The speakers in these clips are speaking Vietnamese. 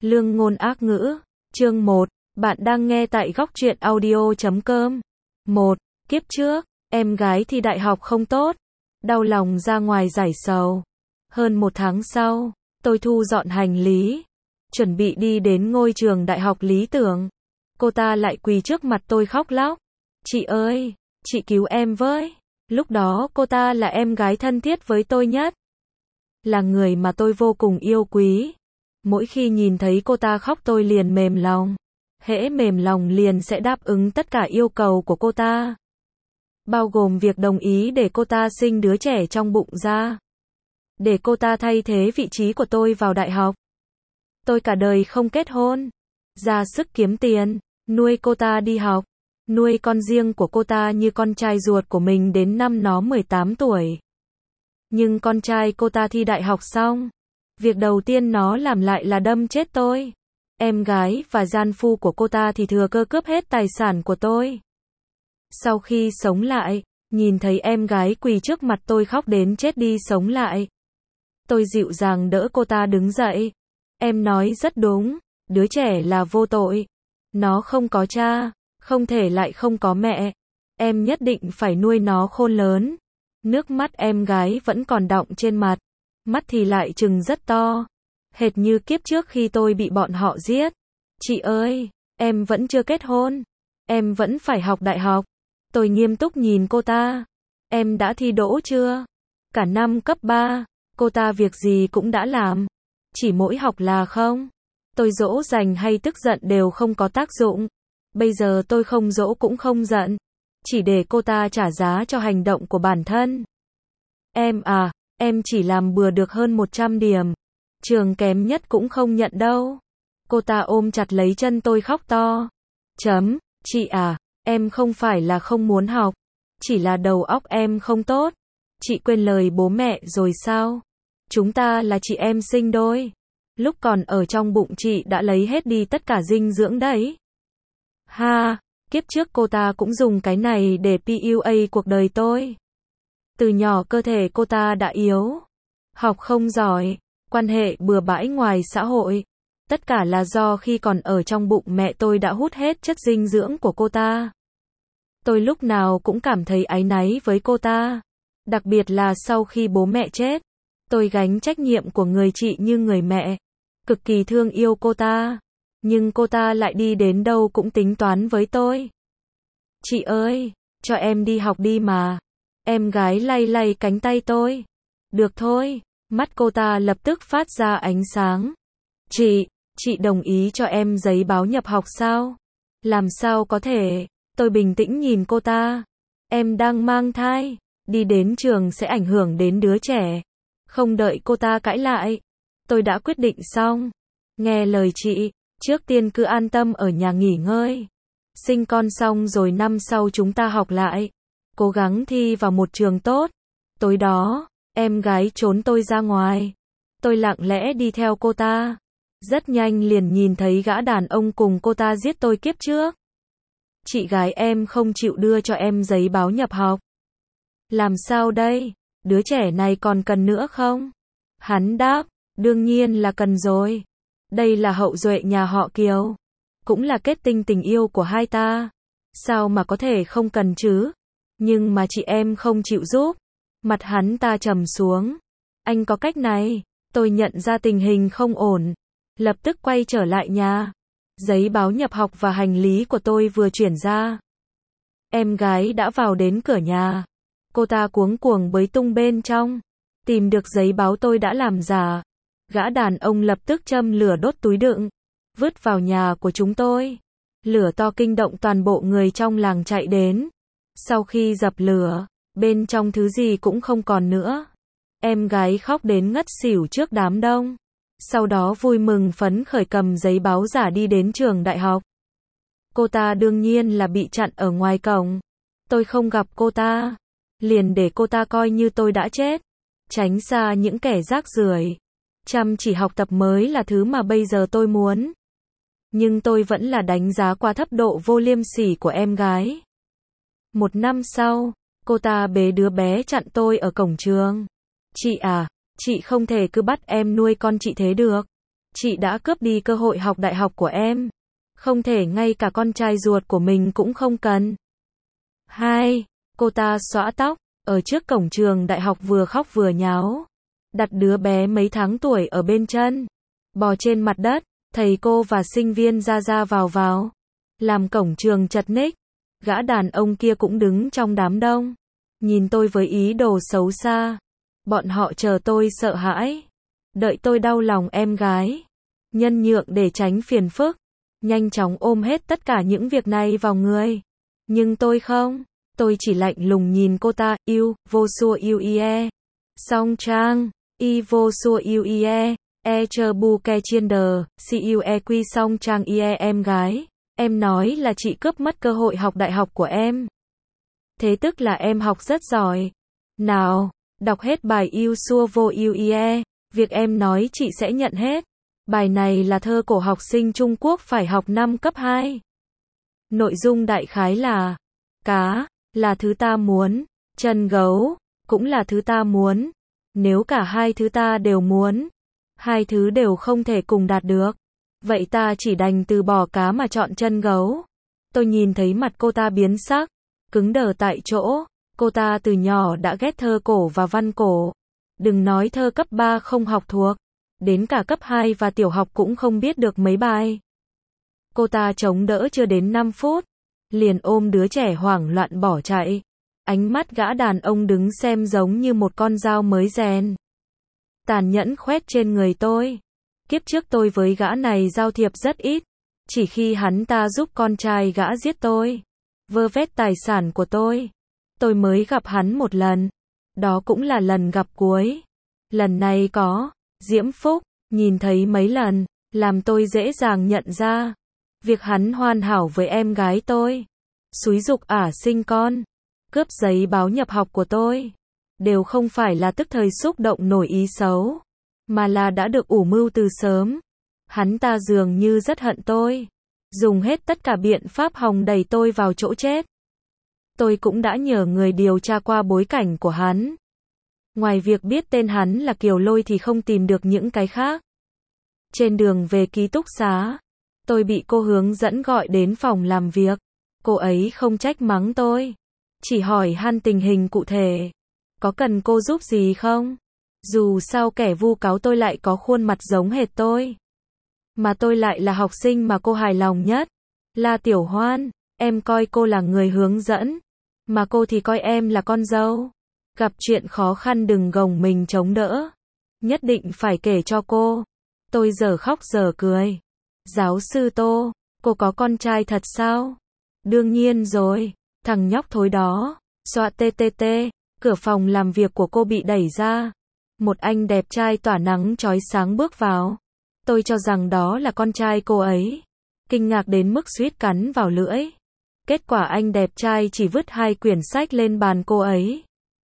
Lương ngôn ác ngữ. Chương 1. Bạn đang nghe tại góc truyện audio.com. 1. Kiếp trước, em gái thi đại học không tốt. Đau lòng ra ngoài giải sầu. Hơn 1 tháng sau, tôi thu dọn hành lý. Chuẩn bị đi đến ngôi trường đại học lý tưởng. Cô ta lại quỳ trước mặt tôi khóc lóc. Chị ơi, chị cứu em với. Lúc đó cô ta là em gái thân thiết với tôi nhất. Là người mà tôi vô cùng yêu quý. Mỗi khi nhìn thấy cô ta khóc tôi liền mềm lòng. Hễ mềm lòng liền sẽ đáp ứng tất cả yêu cầu của cô ta. Bao gồm việc đồng ý để cô ta sinh đứa trẻ trong bụng ra. Để cô ta thay thế vị trí của tôi vào đại học. Tôi cả đời không kết hôn. Ra sức kiếm tiền, nuôi cô ta đi học. Nuôi con riêng của cô ta như con trai ruột của mình đến năm nó 18 tuổi. Nhưng con trai cô ta thi đại học xong. Việc đầu tiên nó làm lại là đâm chết tôi. Em gái và gian phu của cô ta thì thừa cơ cướp hết tài sản của tôi. Sau khi sống lại, nhìn thấy em gái quỳ trước mặt tôi khóc đến chết đi sống lại. Tôi dịu dàng đỡ cô ta đứng dậy. Em nói rất đúng, đứa trẻ là vô tội. Nó không có cha, không thể lại không có mẹ. Em nhất định phải nuôi nó khôn lớn. Nước mắt em gái vẫn còn đọng trên mặt. Mắt thì lại trừng rất to. Hệt như kiếp trước khi tôi bị bọn họ giết. Chị ơi, em vẫn chưa kết hôn. Em vẫn phải học đại học. Tôi nghiêm túc nhìn cô ta. Em đã thi đỗ chưa? Cả năm cấp 3, cô ta việc gì cũng đã làm. Chỉ mỗi học là không. Tôi dỗ dành hay tức giận đều không có tác dụng. Bây giờ tôi không dỗ cũng không giận. Chỉ để cô ta trả giá cho hành động của bản thân. Em chỉ làm bừa được hơn 100 điểm. Trường kém nhất cũng không nhận đâu. Cô ta ôm chặt lấy chân tôi khóc to. Chị em không phải là không muốn học. Chỉ là đầu óc em không tốt. Chị quên lời bố mẹ rồi sao? Chúng ta là chị em sinh đôi. Lúc còn ở trong bụng chị đã lấy hết đi tất cả dinh dưỡng đấy. Kiếp trước cô ta cũng dùng cái này để PUA cuộc đời tôi. Từ nhỏ cơ thể cô ta đã yếu. Học không giỏi. Quan hệ bừa bãi ngoài xã hội. Tất cả là do khi còn ở trong bụng mẹ tôi đã hút hết chất dinh dưỡng của cô ta. Tôi lúc nào cũng cảm thấy áy náy với cô ta. Đặc biệt là sau khi bố mẹ chết. Tôi gánh trách nhiệm của người chị như người mẹ. Cực kỳ thương yêu cô ta. Nhưng cô ta lại đi đến đâu cũng tính toán với tôi. Chị ơi, cho em đi học đi mà. Em gái lay lay cánh tay tôi. Được thôi. Mắt cô ta lập tức phát ra ánh sáng. Chị đồng ý cho em giấy báo nhập học sao? Làm sao có thể? Tôi bình tĩnh nhìn cô ta. Em đang mang thai. Đi đến trường sẽ ảnh hưởng đến đứa trẻ. Không đợi cô ta cãi lại. Tôi đã quyết định xong. Nghe lời chị, trước tiên cứ an tâm ở nhà nghỉ ngơi. Sinh con xong rồi năm sau chúng ta học lại. Cố gắng thi vào một trường tốt. Tối đó, em gái trốn tôi ra ngoài. Tôi lặng lẽ đi theo cô ta. Rất nhanh liền nhìn thấy gã đàn ông cùng cô ta giết tôi kiếp trước. Chị gái em không chịu đưa cho em giấy báo nhập học. Làm sao đây? Đứa trẻ này còn cần nữa không? Hắn đáp, đương nhiên là cần rồi. Đây là hậu duệ nhà họ Kiều. Cũng là kết tinh tình yêu của hai ta. Sao mà có thể không cần chứ? Nhưng mà chị em không chịu giúp. Mặt hắn ta trầm xuống. Anh có cách này. Tôi nhận ra tình hình không ổn. Lập tức quay trở lại nhà. Giấy báo nhập học và hành lý của tôi vừa chuyển ra. Em gái đã vào đến cửa nhà. Cô ta cuống cuồng bới tung bên trong. Tìm được giấy báo tôi đã làm giả. Gã đàn ông lập tức châm lửa đốt túi đựng. Vứt vào nhà của chúng tôi. Lửa to kinh động toàn bộ người trong làng chạy đến. Sau khi dập lửa, bên trong thứ gì cũng không còn nữa. Em gái khóc đến ngất xỉu trước đám đông. Sau đó vui mừng phấn khởi cầm giấy báo giả đi đến trường đại học. Cô ta đương nhiên là bị chặn ở ngoài cổng. Tôi không gặp cô ta. Liền để cô ta coi như tôi đã chết. Tránh xa những kẻ rác rưởi. Chăm chỉ học tập mới là thứ mà bây giờ tôi muốn. Nhưng tôi vẫn là đánh giá quá thấp độ vô liêm sỉ của em gái. 1 năm sau, cô ta bế đứa bé chặn tôi ở cổng trường. Chị không thể cứ bắt em nuôi con chị thế được. Chị đã cướp đi cơ hội học đại học của em. Không thể ngay cả con trai ruột của mình cũng không cần. 2. Cô ta xõa tóc, ở trước cổng trường đại học vừa khóc vừa nháo. Đặt đứa bé mấy tháng tuổi ở bên chân. Bò trên mặt đất, thầy cô và sinh viên ra ra vào vào. Làm cổng trường chật ních. Gã đàn ông kia cũng đứng trong đám đông. Nhìn tôi với ý đồ xấu xa. Bọn họ chờ tôi sợ hãi. Đợi tôi đau lòng em gái. Nhân nhượng để tránh phiền phức. Nhanh chóng ôm hết tất cả những việc này vào người. Nhưng tôi không. Tôi chỉ lạnh lùng nhìn cô ta, yêu, vô xua yêu ie. Song trang, y vô xua yêu ie. E chờ bu ke chiên đờ, si yêu e quy song trang ie em gái. Em nói là chị cướp mất cơ hội học đại học của em. Thế tức là em học rất giỏi. Nào, đọc hết bài yêu xua vô yêu ie. Việc em nói chị sẽ nhận hết. Bài này là thơ cổ học sinh Trung Quốc phải học năm cấp 2. Nội dung đại khái là: cá là thứ ta muốn, chân gấu cũng là thứ ta muốn. Nếu cả hai thứ ta đều muốn, hai thứ đều không thể cùng đạt được, vậy ta chỉ đành từ bỏ cá mà chọn chân gấu. Tôi nhìn thấy mặt cô ta biến sắc, cứng đờ tại chỗ. Cô ta từ nhỏ đã ghét thơ cổ và văn cổ. Đừng nói thơ cấp 3 không học thuộc, đến cả cấp 2 và tiểu học cũng không biết được mấy bài. Cô ta chống đỡ chưa đến 5 phút, liền ôm đứa trẻ hoảng loạn bỏ chạy. Ánh mắt gã đàn ông đứng xem giống như một con dao mới rèn. Tàn nhẫn khoét trên người tôi. Kiếp trước tôi với gã này giao thiệp rất ít. Chỉ khi hắn ta giúp con trai gã giết tôi, vơ vét tài sản của tôi mới gặp hắn một lần. Đó cũng là lần gặp cuối. Lần này có Diễm Phúc, nhìn thấy mấy lần, làm tôi dễ dàng nhận ra. Việc hắn hoàn hảo với em gái tôi, xúi giục ả sinh con, cướp giấy báo nhập học của tôi, đều không phải là tức thời xúc động nổi ý xấu, mà là đã được ủ mưu từ sớm. Hắn ta dường như rất hận tôi, dùng hết tất cả biện pháp hòng đẩy tôi vào chỗ chết. Tôi cũng đã nhờ người điều tra qua bối cảnh của hắn. Ngoài việc biết tên hắn là Kiều Lôi thì không tìm được những cái khác. Trên đường về ký túc xá, tôi bị cô hướng dẫn gọi đến phòng làm việc. Cô ấy không trách mắng tôi, chỉ hỏi han tình hình cụ thể. Có cần cô giúp gì không? Dù sao kẻ vu cáo tôi lại có khuôn mặt giống hệt tôi. Mà tôi lại là học sinh mà cô hài lòng nhất. La Tiểu Hoan, em coi cô là người hướng dẫn, mà cô thì coi em là con dâu. Gặp chuyện khó khăn đừng gồng mình chống đỡ. Nhất định phải kể cho cô. Tôi giờ khóc giờ cười. Giáo sư Tô, cô có con trai thật sao? Đương nhiên rồi, thằng nhóc thối đó. Dọa TTT, cửa phòng làm việc của cô bị đẩy ra. Một anh đẹp trai tỏa nắng chói sáng bước vào. Tôi cho rằng đó là con trai cô ấy. Kinh ngạc đến mức suýt cắn vào lưỡi. Kết quả anh đẹp trai chỉ vứt 2 quyển sách lên bàn cô ấy.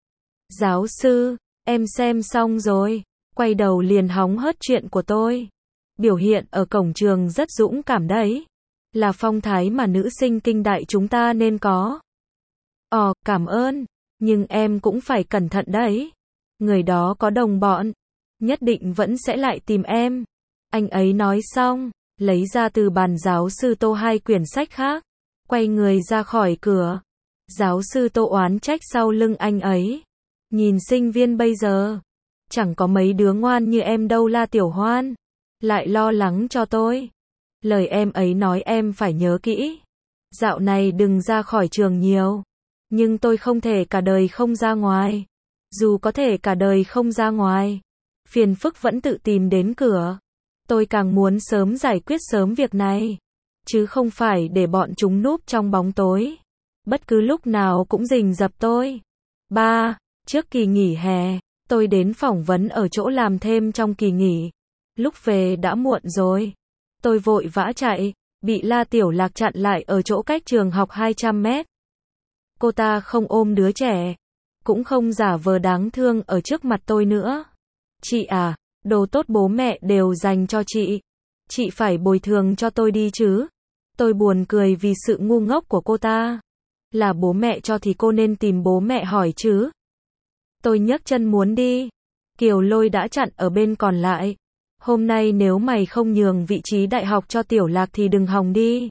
Giáo sư, em xem xong rồi. Quay đầu liền hóng hớt chuyện của tôi. Biểu hiện ở cổng trường rất dũng cảm đấy. Là phong thái mà nữ sinh kinh đại chúng ta nên có. Cảm ơn. Nhưng em cũng phải cẩn thận đấy. Người đó có đồng bọn. Nhất định vẫn sẽ lại tìm em. Anh ấy nói xong, lấy ra từ bàn giáo sư Tô 2 quyển sách khác. Quay người ra khỏi cửa. Giáo sư Tô oán trách sau lưng anh ấy. Nhìn sinh viên bây giờ, chẳng có mấy đứa ngoan như em đâu La Tiểu Hoan. Lại lo lắng cho tôi. Lời em ấy nói em phải nhớ kỹ. Dạo này đừng ra khỏi trường nhiều. Nhưng tôi không thể cả đời không ra ngoài. Dù có thể cả đời không ra ngoài, phiền phức vẫn tự tìm đến cửa. Tôi càng muốn sớm giải quyết sớm việc này, chứ không phải để bọn chúng núp trong bóng tối. Bất cứ lúc nào cũng rình rập tôi. 3. Trước kỳ nghỉ hè, tôi đến phỏng vấn ở chỗ làm thêm trong kỳ nghỉ. Lúc về đã muộn rồi. Tôi vội vã chạy, bị La Tiểu Lạc chặn lại ở chỗ cách trường học 200 mét. Cô ta không ôm đứa trẻ, cũng không giả vờ đáng thương ở trước mặt tôi nữa. Chị à, đồ tốt bố mẹ đều dành cho chị. Chị phải bồi thường cho tôi đi chứ. Tôi buồn cười vì sự ngu ngốc của cô ta. Là bố mẹ cho thì cô nên tìm bố mẹ hỏi chứ. Tôi nhấc chân muốn đi. Kiều Lôi đã chặn ở bên còn lại. Hôm nay nếu mày không nhường vị trí đại học cho Tiểu Lạc thì đừng hòng đi.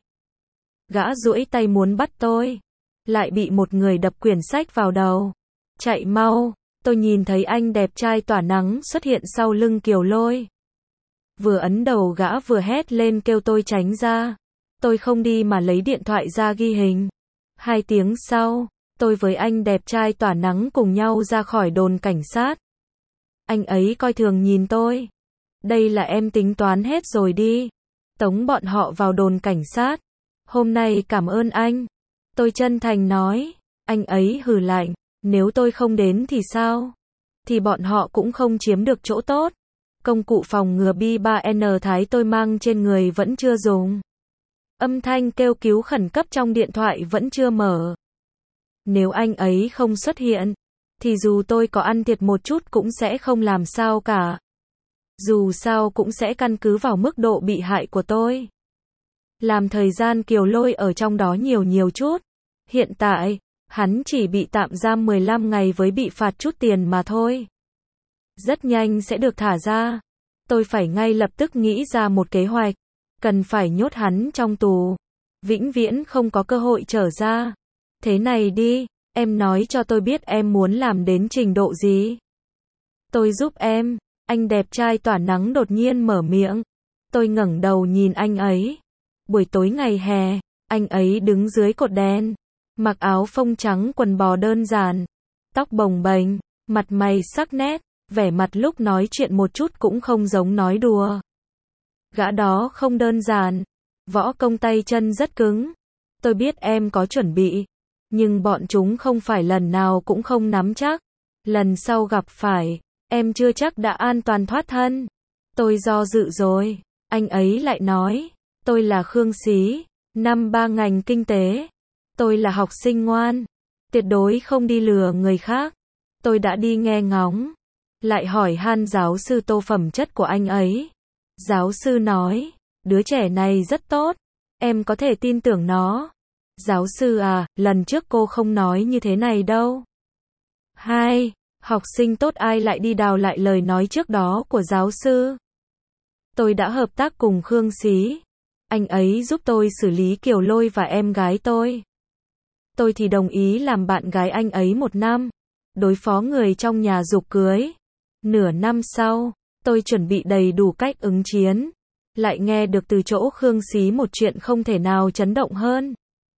Gã duỗi tay muốn bắt tôi, lại bị một người đập quyển sách vào đầu. Chạy mau, tôi nhìn thấy anh đẹp trai tỏa nắng xuất hiện sau lưng Kiều Lôi. Vừa ấn đầu gã vừa hét lên kêu tôi tránh ra. Tôi không đi mà lấy điện thoại ra ghi hình. 2 tiếng sau, tôi với anh đẹp trai tỏa nắng cùng nhau ra khỏi đồn cảnh sát. Anh ấy coi thường nhìn tôi. Đây là em tính toán hết rồi đi. Tống bọn họ vào đồn cảnh sát. Hôm nay cảm ơn anh. Tôi chân thành nói. Anh ấy hừ lạnh. Nếu tôi không đến thì sao? Thì bọn họ cũng không chiếm được chỗ tốt. Công cụ phòng ngừa B3N Thái tôi mang trên người vẫn chưa dùng. Âm thanh kêu cứu khẩn cấp trong điện thoại vẫn chưa mở. Nếu anh ấy không xuất hiện, thì dù tôi có ăn thiệt một chút cũng sẽ không làm sao cả. Dù sao cũng sẽ căn cứ vào mức độ bị hại của tôi. Làm thời gian Kiều Lôi ở trong đó nhiều chút. Hiện tại, hắn chỉ bị tạm giam 15 ngày với bị phạt chút tiền mà thôi. Rất nhanh sẽ được thả ra. Tôi phải ngay lập tức nghĩ ra một kế hoạch. Cần phải nhốt hắn trong tù. Vĩnh viễn không có cơ hội trở ra. Thế này đi, em nói cho tôi biết em muốn làm đến trình độ gì. Tôi giúp em. Anh đẹp trai tỏa nắng đột nhiên mở miệng. Tôi ngẩng đầu nhìn anh ấy. Buổi tối ngày hè, anh ấy đứng dưới cột đèn. Mặc áo phông trắng quần bò đơn giản. Tóc bồng bềnh, mặt mày sắc nét. Vẻ mặt lúc nói chuyện một chút cũng không giống nói đùa. Gã đó không đơn giản. Võ công tay chân rất cứng. Tôi biết em có chuẩn bị. Nhưng bọn chúng không phải lần nào cũng không nắm chắc. Lần sau gặp phải, em chưa chắc đã an toàn thoát thân. Tôi do dự rồi. Anh ấy lại nói. Tôi là Khương Xí. Năm 3 ngành kinh tế. Tôi là học sinh ngoan. Tuyệt đối không đi lừa người khác. Tôi đã đi nghe ngóng. Lại hỏi han giáo sư Tô phẩm chất của anh ấy. Giáo sư nói. Đứa trẻ này rất tốt. Em có thể tin tưởng nó. Giáo sư à, lần trước cô không nói như thế này đâu. 2. Học sinh tốt ai lại đi đào lại lời nói trước đó của giáo sư. Tôi đã hợp tác cùng Khương Xí. Anh ấy giúp tôi xử lý Kiều Lôi và em gái tôi. Tôi thì đồng ý làm bạn gái anh ấy 1 năm. Đối phó người trong nhà giục cưới. Nửa năm sau, tôi chuẩn bị đầy đủ cách ứng chiến. Lại nghe được từ chỗ Khương Xí một chuyện không thể nào chấn động hơn.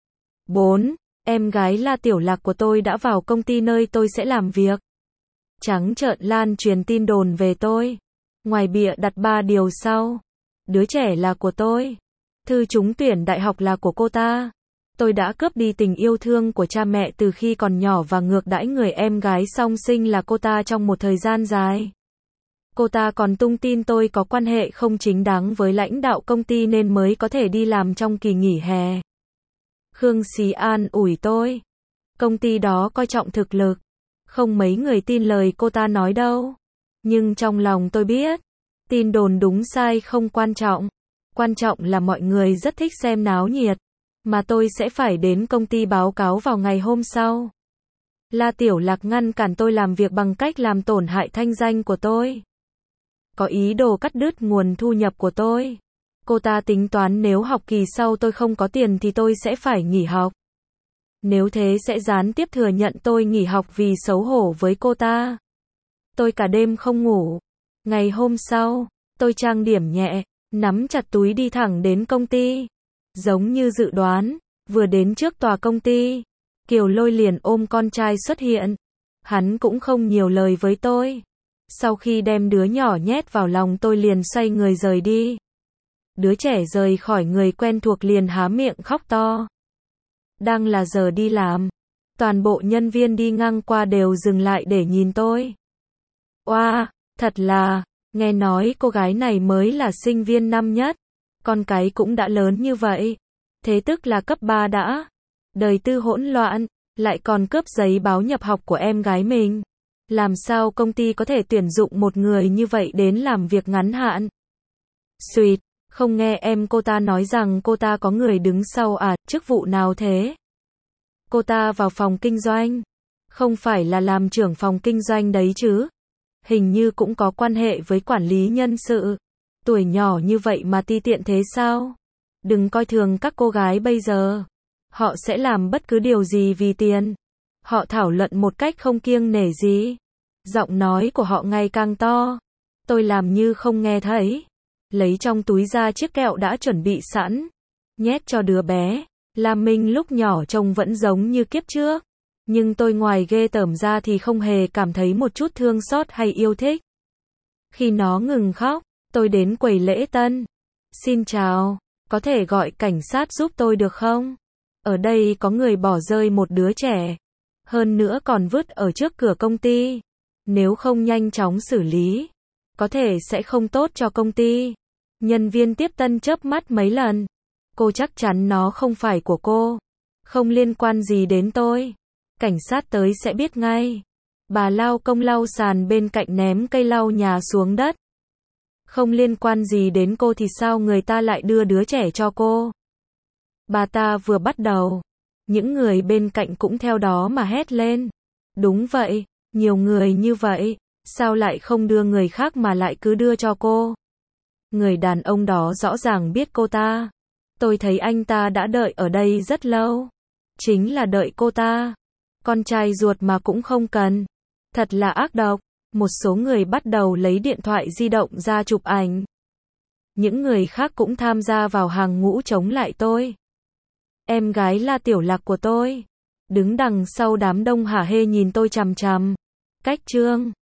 4. Em gái La Tiểu Lạc của tôi đã vào công ty nơi tôi sẽ làm việc. Trắng trợn lan truyền tin đồn về tôi. Ngoài bịa đặt 3 điều sau. Đứa trẻ là của tôi. Thư trúng tuyển đại học là của cô ta. Tôi đã cướp đi tình yêu thương của cha mẹ từ khi còn nhỏ và ngược đãi người em gái song sinh là cô ta trong một thời gian dài. Cô ta còn tung tin tôi có quan hệ không chính đáng với lãnh đạo công ty nên mới có thể đi làm trong kỳ nghỉ hè. Khương Xí an ủi tôi. Công ty đó coi trọng thực lực. Không mấy người tin lời cô ta nói đâu. Nhưng trong lòng tôi biết. Tin đồn đúng sai không quan trọng. Quan trọng là mọi người rất thích xem náo nhiệt. Mà tôi sẽ phải đến công ty báo cáo vào ngày hôm sau. La Tiểu Lạc ngăn cản tôi làm việc bằng cách làm tổn hại thanh danh của tôi. Có ý đồ cắt đứt nguồn thu nhập của tôi. Cô ta tính toán nếu học kỳ sau tôi không có tiền thì tôi sẽ phải nghỉ học. Nếu thế sẽ gián tiếp thừa nhận tôi nghỉ học vì xấu hổ với cô ta. Tôi cả đêm không ngủ. Ngày hôm sau, tôi trang điểm nhẹ, nắm chặt túi đi thẳng đến công ty. Giống như dự đoán, vừa đến trước tòa công ty, Kiều Lôi liền ôm con trai xuất hiện. Hắn cũng không nhiều lời với tôi. Sau khi đem đứa nhỏ nhét vào lòng tôi liền xoay người rời đi. Đứa trẻ rời khỏi người quen thuộc liền há miệng khóc to. Đang là giờ đi làm. Toàn bộ nhân viên đi ngang qua đều dừng lại để nhìn tôi. Oa, thật là, nghe nói cô gái này mới là sinh viên năm nhất. Con cái cũng đã lớn như vậy. Thế tức là cấp 3 đã. Đời tư hỗn loạn, lại còn cướp giấy báo nhập học của em gái mình. Làm sao công ty có thể tuyển dụng một người như vậy đến làm việc ngắn hạn? Xuyệt, không nghe em cô ta nói rằng cô ta có người đứng sau à, chức vụ nào thế? Cô ta vào phòng kinh doanh. Không phải là làm trưởng phòng kinh doanh đấy chứ? Hình như cũng có quan hệ với quản lý nhân sự. Tuổi nhỏ như vậy mà ti tiện thế sao? Đừng coi thường các cô gái bây giờ. Họ sẽ làm bất cứ điều gì vì tiền. Họ thảo luận một cách không kiêng nể gì. Giọng nói của họ ngày càng to. Tôi làm như không nghe thấy. Lấy trong túi ra chiếc kẹo đã chuẩn bị sẵn. Nhét cho đứa bé. Lam Minh lúc nhỏ trông vẫn giống như kiếp trước. Nhưng tôi ngoài ghê tởm ra thì không hề cảm thấy một chút thương xót hay yêu thích. Khi nó ngừng khóc, tôi đến quầy lễ tân. Xin chào, có thể gọi cảnh sát giúp tôi được không? Ở đây có người bỏ rơi một đứa trẻ. Hơn nữa còn vứt ở trước cửa công ty. Nếu không nhanh chóng xử lý, có thể sẽ không tốt cho công ty. Nhân viên tiếp tân chớp mắt mấy lần. Cô chắc chắn nó không phải của cô. Không liên quan gì đến tôi. Cảnh sát tới sẽ biết ngay. Bà lao công lau sàn bên cạnh ném cây lau nhà xuống đất. Không liên quan gì đến cô thì sao người ta lại đưa đứa trẻ cho cô? Bà ta vừa bắt đầu. Những người bên cạnh cũng theo đó mà hét lên. Đúng vậy, nhiều người như vậy. Sao lại không đưa người khác mà lại cứ đưa cho cô? Người đàn ông đó rõ ràng biết cô ta. Tôi thấy anh ta đã đợi ở đây rất lâu. Chính là đợi cô ta. Con trai ruột mà cũng không cần. Thật là ác độc. Một số người bắt đầu lấy điện thoại di động ra chụp ảnh. Những người khác cũng tham gia vào hàng ngũ chống lại tôi. Em gái La Tiểu Lạc của tôi đứng đằng sau đám đông hả hê nhìn tôi chằm chằm. Cách Trương